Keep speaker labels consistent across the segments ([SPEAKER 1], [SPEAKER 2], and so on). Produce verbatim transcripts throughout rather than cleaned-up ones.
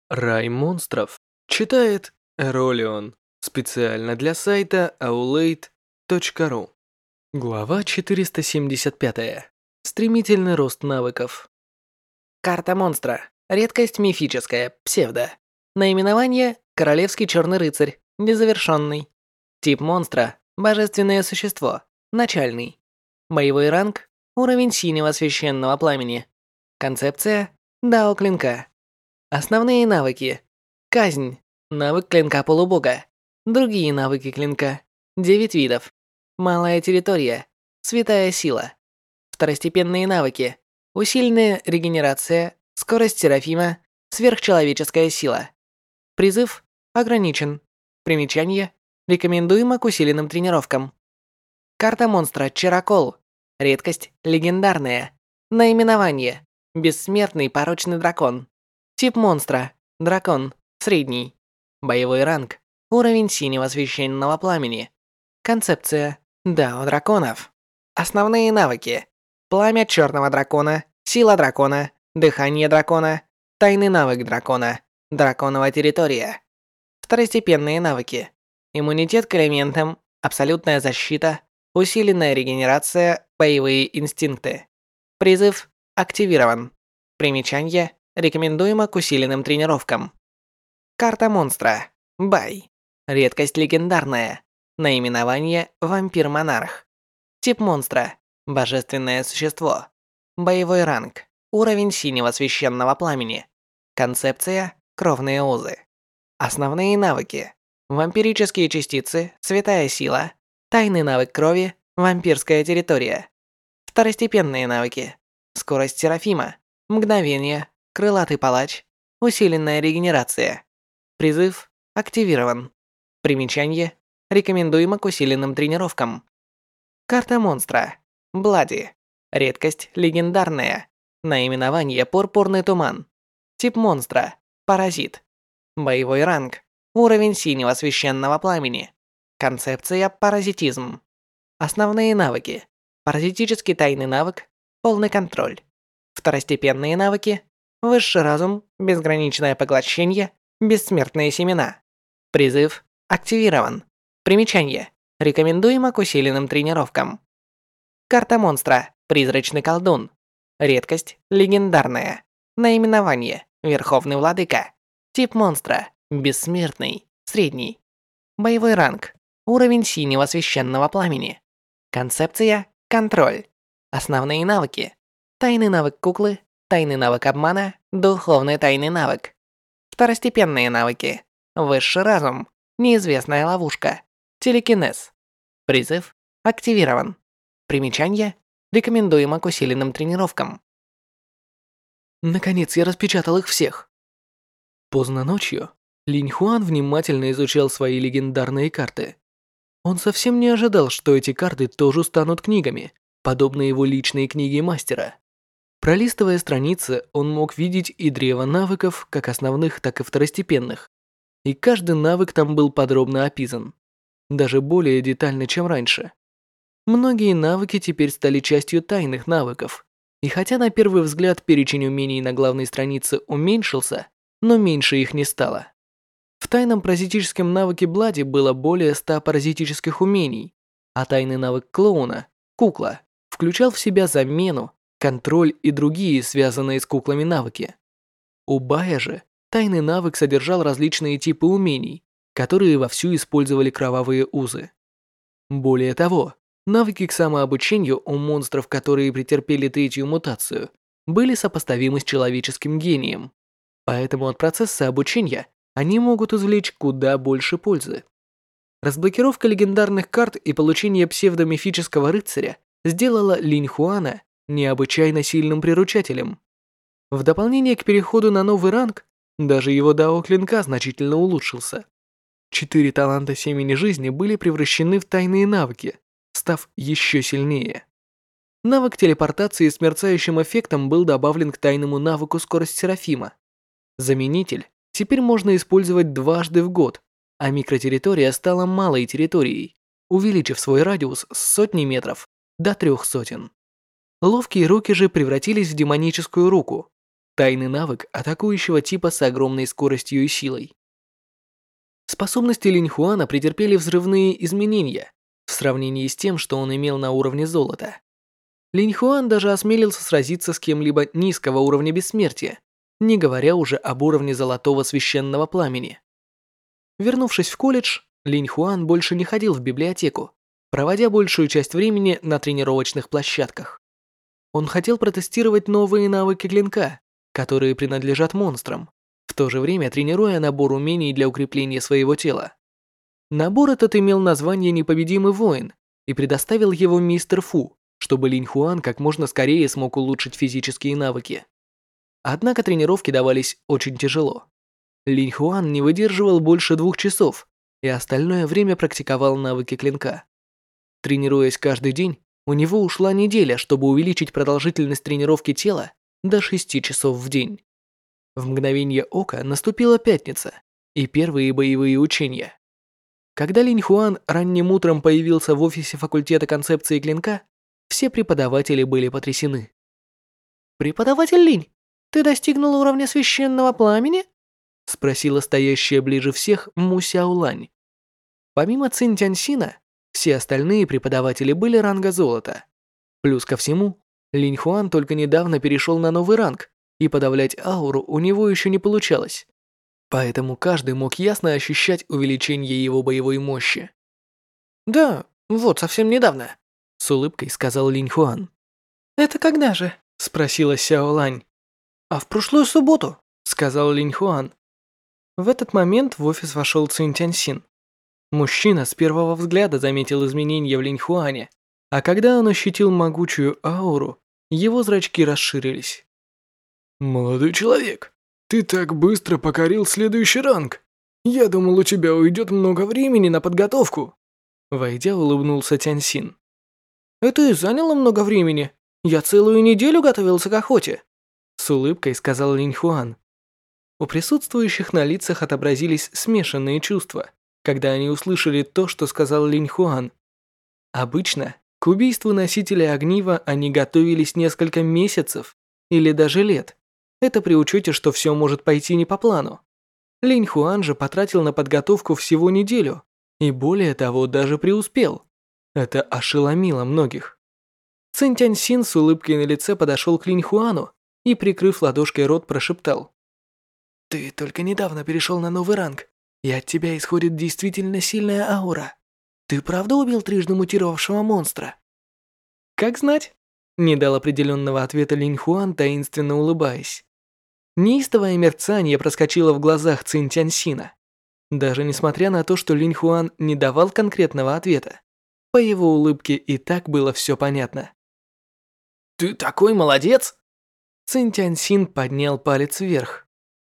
[SPEAKER 1] Рай монстров. Читает Эролион. Специально для сайта аулейт точка ру. Глава четыреста семьдесят пять. Стремительный рост навыков.
[SPEAKER 2] Карта монстра. Редкость мифическая, псевдо. Наименование Королевский черный рыцарь, незавершенный. Тип монстра божественное существо, начальный. Боевой ранг уровень синего священного пламени. Концепция дао клинка. Основные навыки. Казнь. Навык клинка полубога. Другие навыки клинка. девять видов. Малая территория. Святая сила. Второстепенные навыки. Усиленная регенерация. Скорость Серафима. Сверхчеловеческая сила. Призыв ограничен. Примечание. Рекомендуемо к усиленным тренировкам. Карта монстра Чаракол. Редкость легендарная. Наименование. Бессмертный порочный дракон. Тип монстра. Дракон. Средний. Боевой ранг. Уровень синего священного пламени. Концепция. Дао драконов. Основные навыки. Пламя черного дракона. Сила дракона. Дыхание дракона. Тайный навык дракона. Драконова территория. Второстепенные навыки. Иммунитет к элементам. Абсолютная защита. Усиленная регенерация. Боевые инстинкты. Призыв активирован. Примечание. Рекомендуемо к усиленным тренировкам. Карта монстра. Бай. Редкость легендарная. Наименование вампир-монарх. Тип монстра. Божественное существо. Боевой ранг. Уровень синего священного пламени. Концепция кровные узы. Основные навыки. Вампирические частицы, святая сила, тайный навык крови, вампирская территория. Второстепенные навыки. Скорость Серафима, мгновение, крылатый палач, усиленная регенерация. Призыв активирован. Примечание. Рекомендуемо к усиленным тренировкам. Карта монстра. Блади. Редкость легендарная. Наименование пурпурный туман. Тип монстра. Паразит. Боевой ранг. Уровень синего священного пламени. Концепция паразитизм. Основные навыки. Паразитический тайный навык. Полный контроль. Второстепенные навыки. Высший разум, безграничное поглощение, бессмертные семена. Призыв активирован. Примечание. Рекомендуемо к усиленным тренировкам. Карта монстра. Призрачный колдун. Редкость легендарная. Наименование Верховный владыка. Тип монстра бессмертный, средний. Боевой ранг. Уровень синего священного пламени. Концепция контроль. Основные навыки. Тайный навык куклы, тайный навык обмана, духовный тайный навык. Второстепенные навыки. Высший разум, неизвестная ловушка, телекинез. Призыв активирован. Примечание. Рекомендуемо к усиленным тренировкам.
[SPEAKER 1] Наконец я распечатал их всех. Поздно ночью Линь Хуан внимательно изучал свои легендарные карты. Он совсем не ожидал, что эти карты тоже станут книгами, подобно его личной книге мастера. Пролистывая страницы, он мог видеть и древо навыков, как основных, так и второстепенных. И каждый навык там был подробно описан, даже более детально, чем раньше. Многие навыки теперь стали частью тайных навыков, и хотя на первый взгляд перечень умений на главной странице уменьшился, но меньше их не стало. В тайном паразитическом навыке Блади было более ста паразитических умений, а тайный навык клоуна, кукла, включал в себя замену, контроль и другие связанные с куклами навыки. У Бая же тайный навык содержал различные типы умений, которые вовсю использовали кровавые узы. Более того, навыки к самообучению у монстров, которые претерпели третью мутацию, были сопоставимы с человеческим гением, поэтому от процесса обучения они могут извлечь куда больше пользы. Разблокировка легендарных карт и получение псевдомифического рыцаря сделала Линь Хуана необычайно сильным приручателем. В дополнение к переходу на новый ранг, даже его дао клинка значительно улучшился. Четыре таланта семени жизни были превращены в тайные навыки, став еще сильнее. Навык телепортации с мерцающим эффектом был добавлен к тайному навыку скорость Серафима. Заменитель теперь можно использовать дважды в год, а микротерритория стала малой территорией, увеличив свой радиус с сотни метров до трех сотен. Ловкие руки же превратились в демоническую руку. Тайный навык атакующего типа с огромной скоростью и силой. Способности Линьхуана претерпели взрывные изменения в сравнении с тем, что он имел на уровне золота. Линьхуан даже осмелился сразиться с кем-либо низкого уровня бессмертия, не говоря уже об уровне золотого священного пламени. Вернувшись в колледж, Линьхуан больше не ходил в библиотеку, проводя большую часть времени на тренировочных площадках. Он хотел протестировать новые навыки клинка, которые принадлежат монстрам, в то же время тренируя набор умений для укрепления своего тела. Набор этот имел название «Непобедимый воин» и предоставил его мистер Фу, чтобы Линьхуан как можно скорее смог улучшить физические навыки. Однако тренировки давались очень тяжело. Линьхуан не выдерживал больше двух часов и остальное время практиковал навыки клинка. Тренируясь каждый день, у него ушла неделя, чтобы увеличить продолжительность тренировки тела до шести часов в день. В мгновение ока наступила пятница и первые боевые учения. Когда Линьхуан ранним утром появился в офисе факультета концепции клинка, все преподаватели были потрясены.
[SPEAKER 2] «Преподаватель Линь, ты достигнул уровня священного пламени?»
[SPEAKER 1] — спросила стоящая ближе всех Му Сяолань. Помимо Цинь Тяньсина, все остальные преподаватели были ранга золота. Плюс ко всему, Линьхуан только недавно перешел на новый ранг, и подавлять ауру у него еще не получалось. Поэтому каждый мог ясно ощущать увеличение его боевой мощи.
[SPEAKER 2] «Да, вот совсем недавно», —
[SPEAKER 1] с улыбкой сказал Линьхуан.
[SPEAKER 2] «Это когда же?»
[SPEAKER 1] — спросила Сяолань.
[SPEAKER 2] «А в прошлую субботу»,
[SPEAKER 1] — сказал Линьхуан. В этот момент в офис вошел Цинь Тяньсин. Мужчина с первого взгляда заметил изменения в Линьхуане, а когда он ощутил могучую ауру, его зрачки расширились.
[SPEAKER 3] «Молодой человек, ты так быстро покорил следующий ранг. Я думал, у тебя уйдет много времени на подготовку».
[SPEAKER 1] Войдя, улыбнулся Тяньсин.
[SPEAKER 2] «Это и заняло много времени. Я целую неделю готовился к охоте»,
[SPEAKER 1] — с улыбкой сказал Линьхуан. У присутствующих на лицах отобразились смешанные чувства, когда они услышали то, что сказал Линьхуан. Обычно к убийству носителя огнива они готовились несколько месяцев или даже лет. Это при учете, что все может пойти не по плану. Линьхуан же потратил на подготовку всего неделю, и более того, даже преуспел. Это ошеломило многих. Цинь Тяньсин с улыбкой на лице подошел к Линьхуану и, прикрыв ладошкой рот, прошептал.
[SPEAKER 3] «Ты только недавно перешел на новый ранг, и от тебя исходит действительно сильная аура. Ты правда убил трижды мутировавшего монстра?»
[SPEAKER 1] «Как знать?» – не дал определенного ответа Линьхуан, таинственно улыбаясь. Неистовое мерцание проскочило в глазах Цинь Тяньсина. Даже несмотря на то, что Линьхуан не давал конкретного ответа, по его улыбке и так было все понятно.
[SPEAKER 2] «Ты такой молодец!»
[SPEAKER 1] Цинь Тяньсин поднял палец вверх.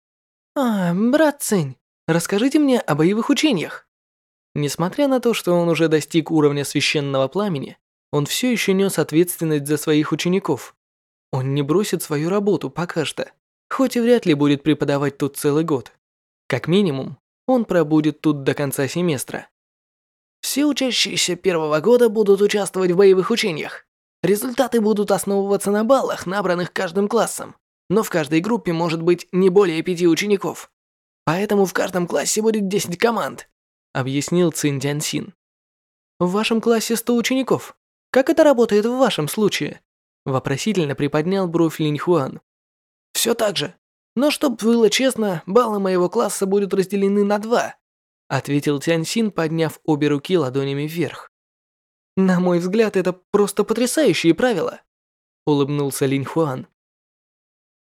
[SPEAKER 2] «А, брат Цинь, расскажите мне о боевых учениях».
[SPEAKER 1] Несмотря на то, что он уже достиг уровня священного пламени, он все еще нес ответственность за своих учеников. Он не бросит свою работу пока что, хоть и вряд ли будет преподавать тут целый год. Как минимум, он пробудет тут до конца семестра.
[SPEAKER 2] Все учащиеся первого года будут участвовать в боевых учениях. Результаты будут основываться на баллах, набранных каждым классом, но в каждой группе может быть не более пяти учеников. Поэтому в каждом классе будет десять команд,
[SPEAKER 1] объяснил Цинь Тяньсин. В вашем классе сто учеников. Как это работает в вашем случае? Вопросительно приподнял бровь Линьхуан.
[SPEAKER 2] Все так же. Но чтоб было честно, баллы моего класса будут разделены на два,
[SPEAKER 1] ответил Тяньсин, подняв обе руки ладонями вверх. На мой взгляд, это просто потрясающие правила, улыбнулся Линьхуан.